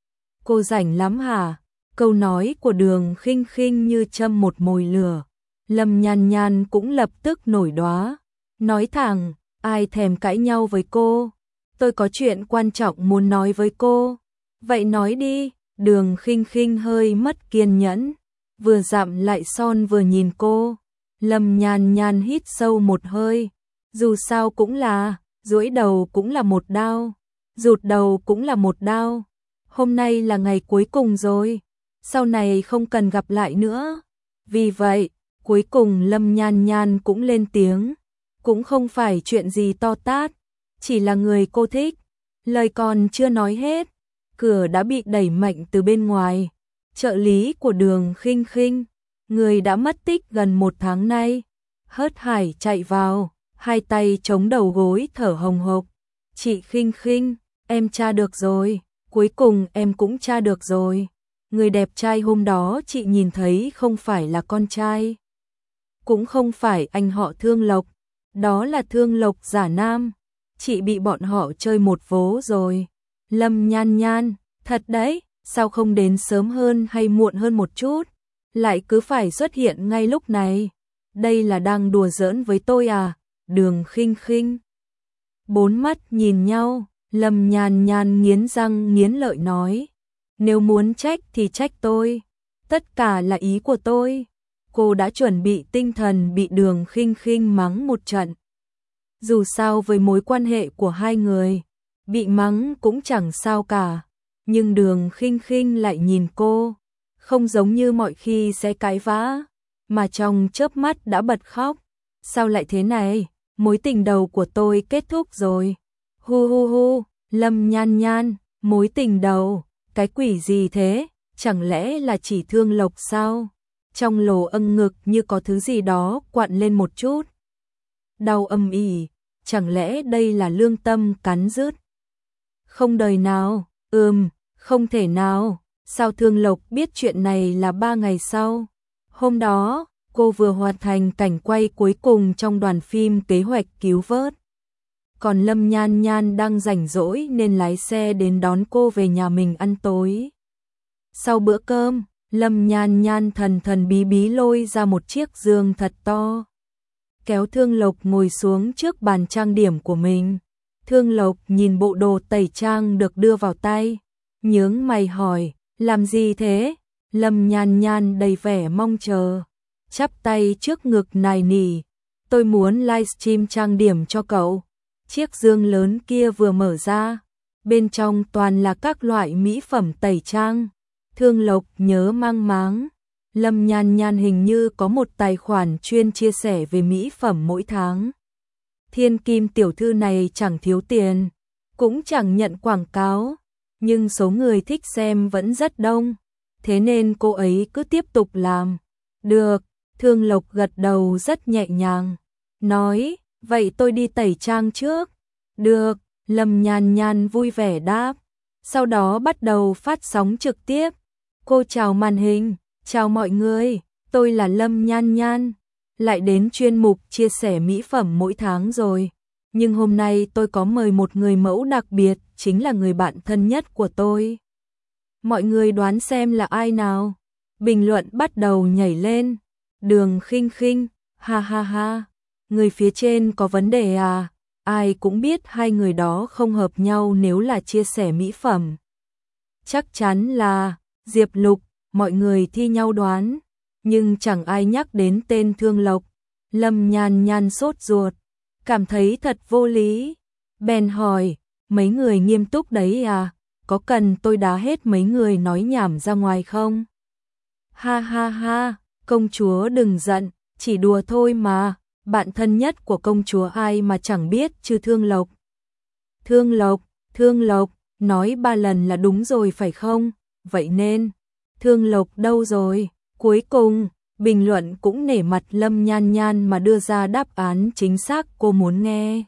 Cô rảnh lắm hả? Câu nói của Đường Khinh Khinh như châm một mồi lửa. Lâm Nhan Nhan cũng lập tức nổi đoá. Nói thẳng, ai thèm cãi nhau với cô? Tôi có chuyện quan trọng muốn nói với cô. Vậy nói đi. Đường Khinh Khinh hơi mất kiên nhẫn, vừa dặm lại son vừa nhìn cô. Lâm Nhan Nhan hít sâu một hơi. Dù sao cũng là, duỗi đầu cũng là một đao, rụt đầu cũng là một đao. Hôm nay là ngày cuối cùng rồi, sau này không cần gặp lại nữa. Vì vậy, cuối cùng Lâm Nhan Nhan cũng lên tiếng. Cũng không phải chuyện gì to tát, chỉ là người cô thích. Lời còn chưa nói hết, cửa đã bị đẩy mạnh từ bên ngoài. Trợ lý của Đường Khinh Khinh, người đã mất tích gần một tháng nay, hớt hải chạy vào, hai tay chống đầu gối thở hồng hộc. Chị Khinh Khinh, em tra được rồi, cuối cùng em cũng tra được rồi. Người đẹp trai hôm đó chị nhìn thấy không phải là con trai, cũng không phải anh họ Thương Lộc, đó là Thương Lộc giả nam. Chị bị bọn họ chơi một vố rồi. Lâm Nhan Nhan, thật đấy, sao không đến sớm hơn hay muộn hơn một chút, lại cứ phải xuất hiện ngay lúc này. Đây là đang đùa giỡn với tôi à? Đường Khinh Khinh. Bốn mắt nhìn nhau, Lâm Nhan Nhan nghiến răng nghiến lợi nói. Nếu muốn trách thì trách tôi, tất cả là ý của tôi. Cô đã chuẩn bị tinh thần bị Đường Khinh Khinh mắng một trận. Dù sao với mối quan hệ của hai người, bị mắng cũng chẳng sao cả. Nhưng Đường Khinh Khinh lại nhìn cô, không giống như mọi khi sẽ cãi vã, mà trong chớp mắt đã bật khóc. Sao lại thế này? Mối tình đầu của tôi kết thúc rồi. Hu hu hu, Lâm Nhan Nhan, mối tình đầu, cái quỷ gì thế? Chẳng lẽ là chỉ Thương Lộc sao? Trong lỗ âng ngực như có thứ gì đó quặn lên một chút. Đau âm ỉ, chẳng lẽ đây là lương tâm cắn rứt? Không đời nào, ừm, không thể nào. Sao Thương Lộc biết chuyện này là ba ngày sau? Hôm đó, cô vừa hoàn thành cảnh quay cuối cùng trong đoàn phim Kế hoạch cứu vớt. Còn Lâm Nhan Nhan đang rảnh rỗi nên lái xe đến đón cô về nhà mình ăn tối. Sau bữa cơm, Lâm Nhan Nhan thần thần bí bí lôi ra một chiếc giường thật to, kéo Thương Lộc ngồi xuống trước bàn trang điểm của mình. Thương Lộc nhìn bộ đồ tẩy trang được đưa vào tay, nhướng mày hỏi, làm gì thế? Lâm Nhan Nhan đầy vẻ mong chờ, chắp tay trước ngực nài nỉ, tôi muốn livestream trang điểm cho cậu. Chiếc giường lớn kia vừa mở ra, bên trong toàn là các loại mỹ phẩm tẩy trang. Thương Lộc nhớ mang máng, Lâm Nhan Nhan hình như có một tài khoản chuyên chia sẻ về mỹ phẩm mỗi tháng. Thiên kim tiểu thư này chẳng thiếu tiền, cũng chẳng nhận quảng cáo, nhưng số người thích xem vẫn rất đông, thế nên cô ấy cứ tiếp tục làm. Được, Thương Lộc gật đầu rất nhẹ nhàng, nói, vậy tôi đi tẩy trang trước. Được, Lâm Nhan Nhan vui vẻ đáp, sau đó bắt đầu phát sóng trực tiếp. Cô chào màn hình, chào mọi người, tôi là Lâm Nhan Nhan, lại đến chuyên mục chia sẻ mỹ phẩm mỗi tháng rồi. Nhưng hôm nay tôi có mời một người mẫu đặc biệt, chính là người bạn thân nhất của tôi. Mọi người đoán xem là ai nào? Bình luận bắt đầu nhảy lên. Đường Khinh Khinh, ha ha ha, người phía trên có vấn đề à? Ai cũng biết hai người đó không hợp nhau nếu là chia sẻ mỹ phẩm. Chắc chắn là Diệp Lục, mọi người thi nhau đoán, nhưng chẳng ai nhắc đến tên Thương Lộc. Lâm Nhan Nhan sốt ruột, cảm thấy thật vô lý. Bèn hỏi, mấy người nghiêm túc đấy à, có cần tôi đá hết mấy người nói nhảm ra ngoài không? Ha ha ha, công chúa đừng giận, chỉ đùa thôi mà, bạn thân nhất của công chúa ai mà chẳng biết chứ Thương Lộc. Thương Lộc, Thương Lộc, nói ba lần là đúng rồi phải không? Vậy nên, Thương Lộc đâu rồi? Cuối cùng, bình luận cũng nể mặt Lâm Nhan Nhan mà đưa ra đáp án chính xác cô muốn nghe.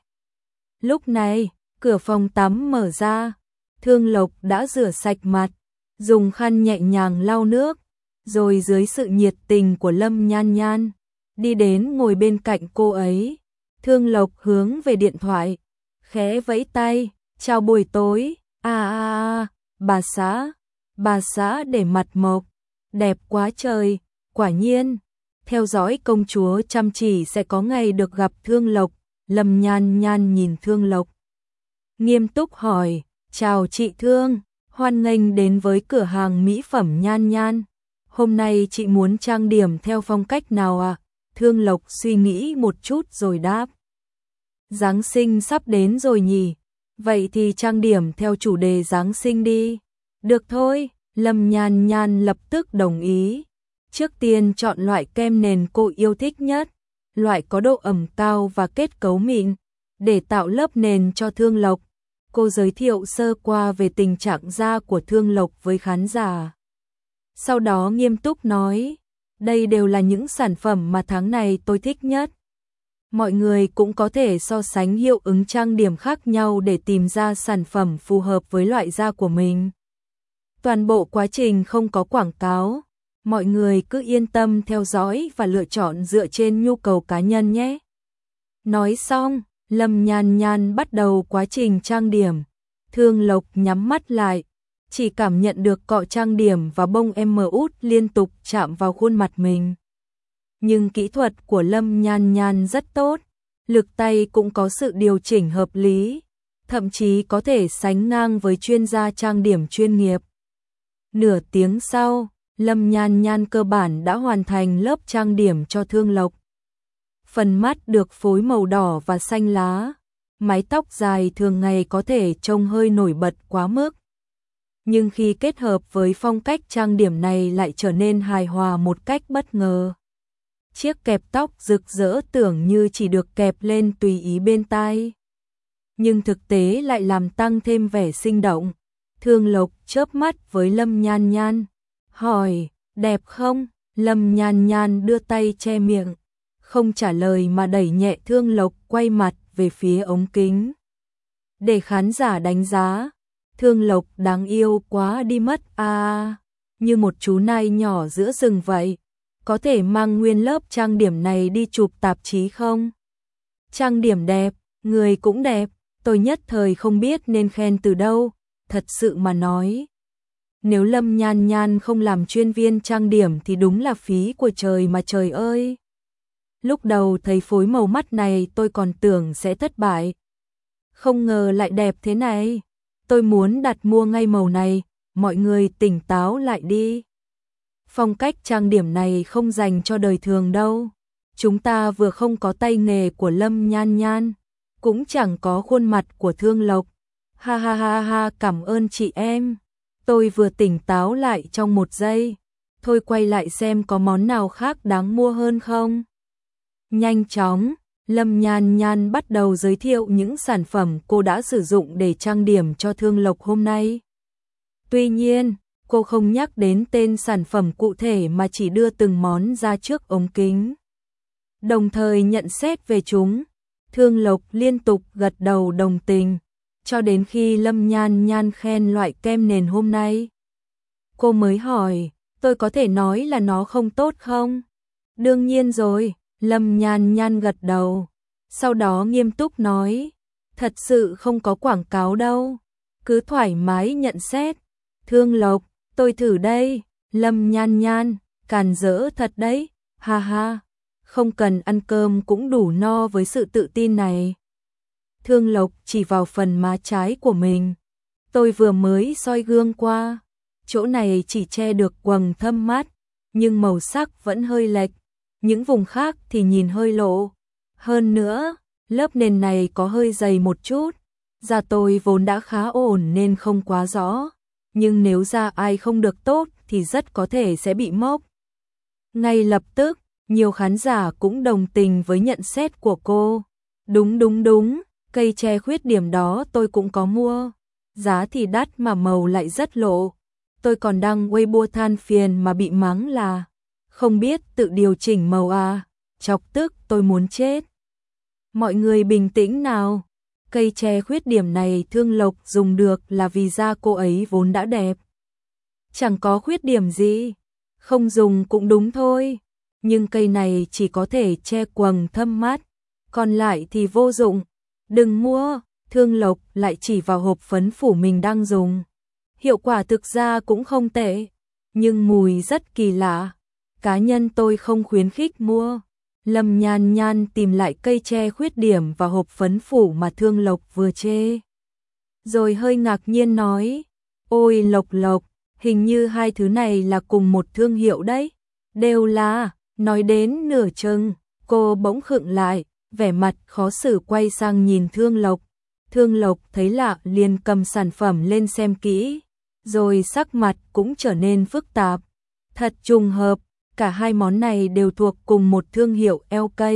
Lúc này, cửa phòng tắm mở ra, Thương Lộc đã rửa sạch mặt, dùng khăn nhẹ nhàng lau nước, rồi dưới sự nhiệt tình của Lâm Nhan Nhan, đi đến ngồi bên cạnh cô ấy. Thương Lộc hướng về điện thoại, khẽ vẫy tay, chào buổi tối, à à à, bà xã, bà xã để mặt mộc, đẹp quá trời, quả nhiên, theo dõi công chúa chăm chỉ sẽ có ngày được gặp Thương Lộc. Lâm Nhan Nhan nhìn Thương Lộc, nghiêm túc hỏi, chào chị Thương, hoan nghênh đến với cửa hàng mỹ phẩm Nhan Nhan. Hôm nay chị muốn trang điểm theo phong cách nào à? Thương Lộc suy nghĩ một chút rồi đáp. Giáng sinh sắp đến rồi nhỉ? Vậy thì trang điểm theo chủ đề Giáng sinh đi. Được thôi, Lâm Nhan Nhan lập tức đồng ý. Trước tiên chọn loại kem nền cô yêu thích nhất, loại có độ ẩm cao và kết cấu mịn, để tạo lớp nền cho Thương Lộc. Cô giới thiệu sơ qua về tình trạng da của Thương Lộc với khán giả. Sau đó nghiêm túc nói, đây đều là những sản phẩm mà tháng này tôi thích nhất. Mọi người cũng có thể so sánh hiệu ứng trang điểm khác nhau để tìm ra sản phẩm phù hợp với loại da của mình. Toàn bộ quá trình không có quảng cáo, mọi người cứ yên tâm theo dõi và lựa chọn dựa trên nhu cầu cá nhân nhé. Nói xong, Lâm Nhan Nhan bắt đầu quá trình trang điểm. Thương Lộc nhắm mắt lại, chỉ cảm nhận được cọ trang điểm và bông em út liên tục chạm vào khuôn mặt mình. Nhưng kỹ thuật của Lâm Nhan Nhan rất tốt, lực tay cũng có sự điều chỉnh hợp lý, thậm chí có thể sánh ngang với chuyên gia trang điểm chuyên nghiệp. Nửa tiếng sau, Lâm Nhan Nhan cơ bản đã hoàn thành lớp trang điểm cho Thương Lộc. Phần mắt được phối màu đỏ và xanh lá, mái tóc dài thường ngày có thể trông hơi nổi bật quá mức. Nhưng khi kết hợp với phong cách trang điểm này lại trở nên hài hòa một cách bất ngờ. Chiếc kẹp tóc rực rỡ tưởng như chỉ được kẹp lên tùy ý bên tai, nhưng thực tế lại làm tăng thêm vẻ sinh động. Thương Lộc chớp mắt với Lâm Nhan Nhan, hỏi, đẹp không? Lâm Nhan Nhan đưa tay che miệng, không trả lời mà đẩy nhẹ Thương Lộc quay mặt về phía ống kính. Để khán giả đánh giá, Thương Lộc đáng yêu quá đi mất à, như một chú nai nhỏ giữa rừng vậy. Có thể mang nguyên lớp trang điểm này đi chụp tạp chí không? Trang điểm đẹp, người cũng đẹp, tôi nhất thời không biết nên khen từ đâu, thật sự mà nói. Nếu Lâm Nhan Nhan không làm chuyên viên trang điểm thì đúng là phí của trời mà trời ơi. Lúc đầu thấy phối màu mắt này tôi còn tưởng sẽ thất bại. Không ngờ lại đẹp thế này. Tôi muốn đặt mua ngay màu này, mọi người tỉnh táo lại đi. Phong cách trang điểm này không dành cho đời thường đâu. Chúng ta vừa không có tay nghề của Lâm Nhan Nhan, cũng chẳng có khuôn mặt của Thương Lộc. Ha ha ha ha, cảm ơn chị em. Tôi vừa tỉnh táo lại trong một giây. Thôi quay lại xem có món nào khác đáng mua hơn không. Nhanh chóng, Lâm Nhan Nhan bắt đầu giới thiệu những sản phẩm cô đã sử dụng để trang điểm cho Thương Lộc hôm nay. Tuy nhiên, cô không nhắc đến tên sản phẩm cụ thể mà chỉ đưa từng món ra trước ống kính. Đồng thời nhận xét về chúng, Thương Lộc liên tục gật đầu đồng tình, cho đến khi Lâm Nhan Nhan khen loại kem nền hôm nay. Cô mới hỏi, tôi có thể nói là nó không tốt không? Đương nhiên rồi, Lâm Nhan Nhan gật đầu. Sau đó nghiêm túc nói, thật sự không có quảng cáo đâu, cứ thoải mái nhận xét. Thương Lộc, tôi thử đây. Lâm Nhan Nhan, càn rỡ thật đấy, ha ha, không cần ăn cơm cũng đủ no với sự tự tin này. Thương Lộc chỉ vào phần má trái của mình, tôi vừa mới soi gương qua, chỗ này chỉ che được quầng thâm mắt, nhưng màu sắc vẫn hơi lệch, những vùng khác thì nhìn hơi lộ. Hơn nữa, lớp nền này có hơi dày một chút. Da tôi vốn đã khá ổn nên không quá rõ, nhưng nếu da ai không được tốt thì rất có thể sẽ bị mốc. Ngay lập tức, nhiều khán giả cũng đồng tình với nhận xét của cô. Đúng đúng đúng, cây che khuyết điểm đó tôi cũng có mua. Giá thì đắt mà màu lại rất lộ. Tôi còn đăng Weibo than phiền mà bị mắng là không biết tự điều chỉnh màu à, chọc tức tôi muốn chết. Mọi người bình tĩnh nào. Cây che khuyết điểm này Thương Lộc dùng được là vì da cô ấy vốn đã đẹp. Chẳng có khuyết điểm gì. Không dùng cũng đúng thôi. Nhưng cây này chỉ có thể che quầng thâm mắt. Còn lại thì vô dụng. Đừng mua. Thương Lộc lại chỉ vào hộp phấn phủ mình đang dùng. Hiệu quả thực ra cũng không tệ. Nhưng mùi rất kỳ lạ. Cá nhân tôi không khuyến khích mua. Lâm Nhan Nhan tìm lại cây che khuyết điểm và hộp phấn phủ mà Thương Lộc vừa chê. Rồi hơi ngạc nhiên nói, ôi Lộc Lộc, hình như hai thứ này là cùng một thương hiệu đấy. Đều là, nói đến nửa chừng, cô bỗng khựng lại, vẻ mặt khó xử quay sang nhìn Thương Lộc. Thương Lộc thấy lạ liền cầm sản phẩm lên xem kỹ, rồi sắc mặt cũng trở nên phức tạp. Thật trùng hợp. Cả hai món này đều thuộc cùng một thương hiệu lờ ca.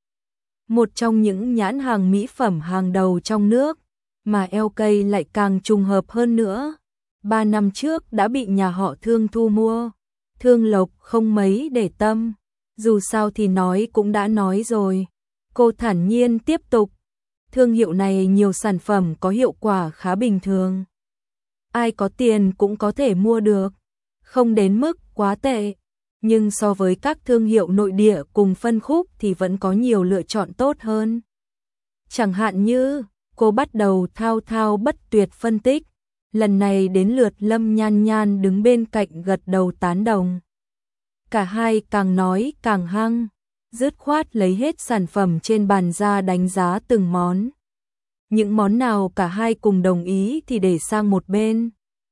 Một trong những nhãn hàng mỹ phẩm hàng đầu trong nước, mà lờ ca lại càng trùng hợp hơn nữa. Ba năm trước đã bị nhà họ Thương thu mua. Thương Lộc không mấy để tâm. Dù sao thì nói cũng đã nói rồi. Cô thản nhiên tiếp tục. Thương hiệu này nhiều sản phẩm có hiệu quả khá bình thường. Ai có tiền cũng có thể mua được. Không đến mức quá tệ. Nhưng so với các thương hiệu nội địa cùng phân khúc thì vẫn có nhiều lựa chọn tốt hơn. Chẳng hạn như, cô bắt đầu thao thao bất tuyệt phân tích. Lần này đến lượt Lâm Nhan Nhan đứng bên cạnh gật đầu tán đồng. Cả hai càng nói càng hăng, dứt khoát lấy hết sản phẩm trên bàn ra đánh giá từng món. Những món nào cả hai cùng đồng ý thì để sang một bên.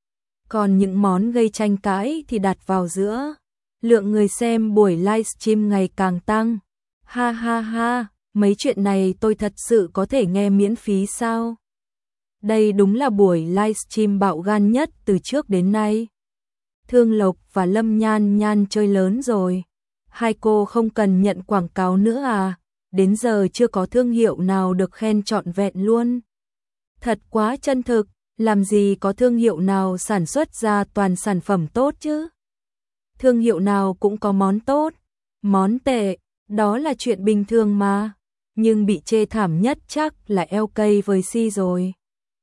Còn những món gây tranh cãi thì đặt vào giữa. Lượng người xem buổi livestream ngày càng tăng. Ha ha ha, mấy chuyện này tôi thật sự có thể nghe miễn phí sao? Đây đúng là buổi livestream bạo gan nhất từ trước đến nay. Thương Lộc và Lâm Nhan Nhan chơi lớn rồi. Hai cô không cần nhận quảng cáo nữa à? Đến giờ chưa có thương hiệu nào được khen trọn vẹn luôn. Thật quá chân thực, làm gì có thương hiệu nào sản xuất ra toàn sản phẩm tốt chứ? Thương hiệu nào cũng có món tốt, món tệ, đó là chuyện bình thường mà. Nhưng bị chê thảm nhất chắc là lờ ca với Si rồi.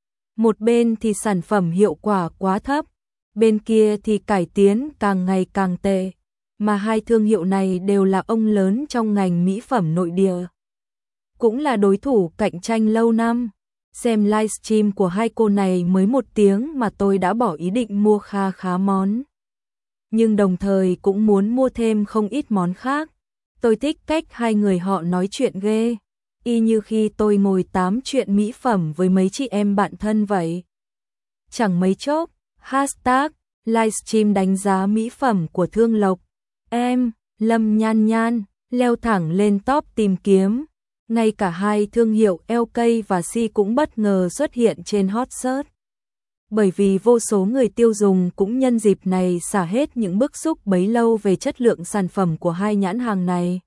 Một bên thì sản phẩm hiệu quả quá thấp, bên kia thì cải tiến càng ngày càng tệ. Mà hai thương hiệu này đều là ông lớn trong ngành mỹ phẩm nội địa. Cũng là đối thủ cạnh tranh lâu năm. Xem livestream của hai cô này mới một tiếng mà tôi đã bỏ ý định mua kha khá món. Nhưng đồng thời cũng muốn mua thêm không ít món khác. Tôi thích cách hai người họ nói chuyện ghê. Y như khi tôi ngồi tám chuyện mỹ phẩm với mấy chị em bạn thân vậy. Chẳng mấy chốc, hashtag livestream đánh giá mỹ phẩm của Thương Lộc. Em, Lâm Nhan Nhan, leo thẳng lên top tìm kiếm. Ngay cả hai thương hiệu lờ ca và Si cũng bất ngờ xuất hiện trên hot search. Bởi vì vô số người tiêu dùng cũng nhân dịp này xả hết những bức xúc bấy lâu về chất lượng sản phẩm của hai nhãn hàng này.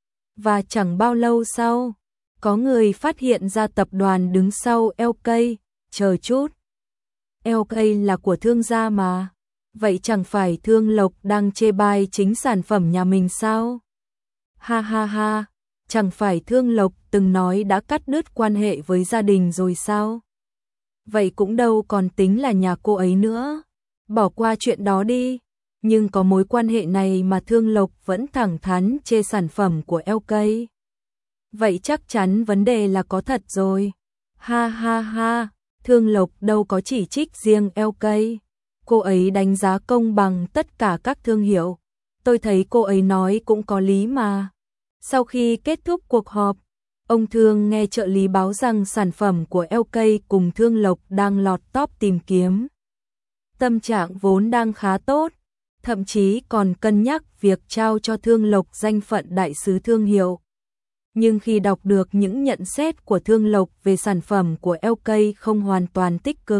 Và chẳng bao lâu sau, có người phát hiện ra tập đoàn đứng sau lờ ca, chờ chút. lờ ca là của Thương gia mà, vậy chẳng phải Thương Lộc đang chê bai chính sản phẩm nhà mình sao? Ha ha ha, chẳng phải Thương Lộc từng nói đã cắt đứt quan hệ với gia đình rồi sao? Vậy cũng đâu còn tính là nhà cô ấy nữa. Bỏ qua chuyện đó đi. Nhưng có mối quan hệ này mà Thương Lộc vẫn thẳng thắn chê sản phẩm của lờ ca. Vậy chắc chắn vấn đề là có thật rồi. Ha ha ha, Thương Lộc đâu có chỉ trích riêng lờ ca. Cô ấy đánh giá công bằng tất cả các thương hiệu. Tôi thấy cô ấy nói cũng có lý mà. Sau khi kết thúc cuộc họp, ông Thương nghe trợ lý báo rằng sản phẩm của lờ ca cùng Thương Lộc đang lọt top tìm kiếm. Tâm trạng vốn đang khá tốt, thậm chí còn cân nhắc việc trao cho Thương Lộc danh phận đại sứ thương hiệu. Nhưng khi đọc được những nhận xét của Thương Lộc về sản phẩm của lờ ca không hoàn toàn tích cực,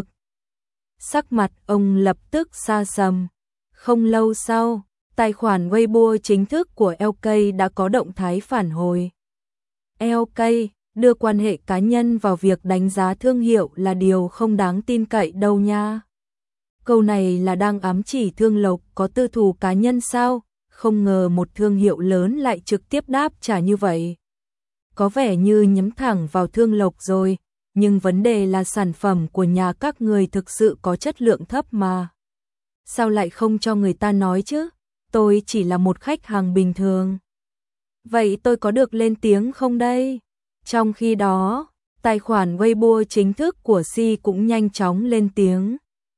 sắc mặt ông lập tức sa sầm. Không lâu sau, tài khoản Weibo chính thức của lờ ca đã có động thái phản hồi. lờ ca đưa quan hệ cá nhân vào việc đánh giá thương hiệu là điều không đáng tin cậy đâu nha. Câu này là đang ám chỉ Thương Lộc có tư thù cá nhân sao? Không ngờ một thương hiệu lớn lại trực tiếp đáp trả như vậy. Có vẻ như nhắm thẳng vào Thương Lộc rồi, nhưng vấn đề là sản phẩm của nhà các người thực sự có chất lượng thấp mà. Sao lại không cho người ta nói chứ? Tôi chỉ là một khách hàng bình thường. Vậy tôi có được lên tiếng không đây? Trong khi đó, tài khoản Weibo chính thức của Si cũng nhanh chóng lên tiếng.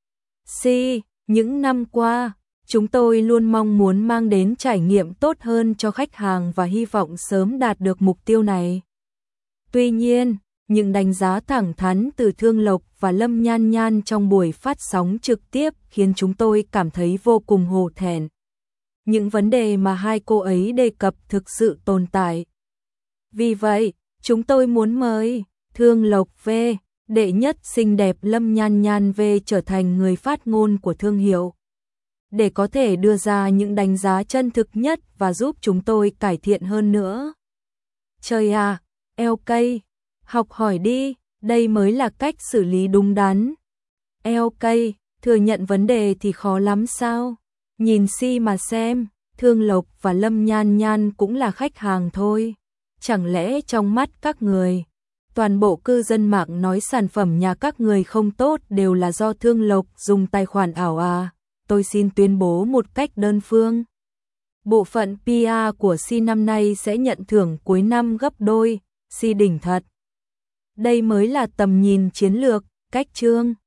Si, những năm qua, chúng tôi luôn mong muốn mang đến trải nghiệm tốt hơn cho khách hàng và hy vọng sớm đạt được mục tiêu này. Tuy nhiên, những đánh giá thẳng thắn từ Thương Lộc và Lâm Nhan Nhan trong buổi phát sóng trực tiếp khiến chúng tôi cảm thấy vô cùng hổ thẹn. Những vấn đề mà hai cô ấy đề cập thực sự tồn tại. Vì vậy, chúng tôi muốn mời Thương Lộc về, đệ nhất xinh đẹp Lâm Nhan Nhan về trở thành người phát ngôn của thương hiệu, để có thể đưa ra những đánh giá chân thực nhất và giúp chúng tôi cải thiện hơn nữa. Trời à, lờ ca, học hỏi đi, đây mới là cách xử lý đúng đắn. lờ ca, thừa nhận vấn đề thì khó lắm sao? Nhìn Si mà xem, Thương Lộc và Lâm Nhan Nhan cũng là khách hàng thôi. Chẳng lẽ trong mắt các người, toàn bộ cư dân mạng nói sản phẩm nhà các người không tốt đều là do Thương Lộc dùng tài khoản ảo à? Tôi xin tuyên bố một cách đơn phương. Bộ phận pê e của Si năm nay sẽ nhận thưởng cuối năm gấp đôi. Si đỉnh thật. Đây mới là tầm nhìn chiến lược, cách chương.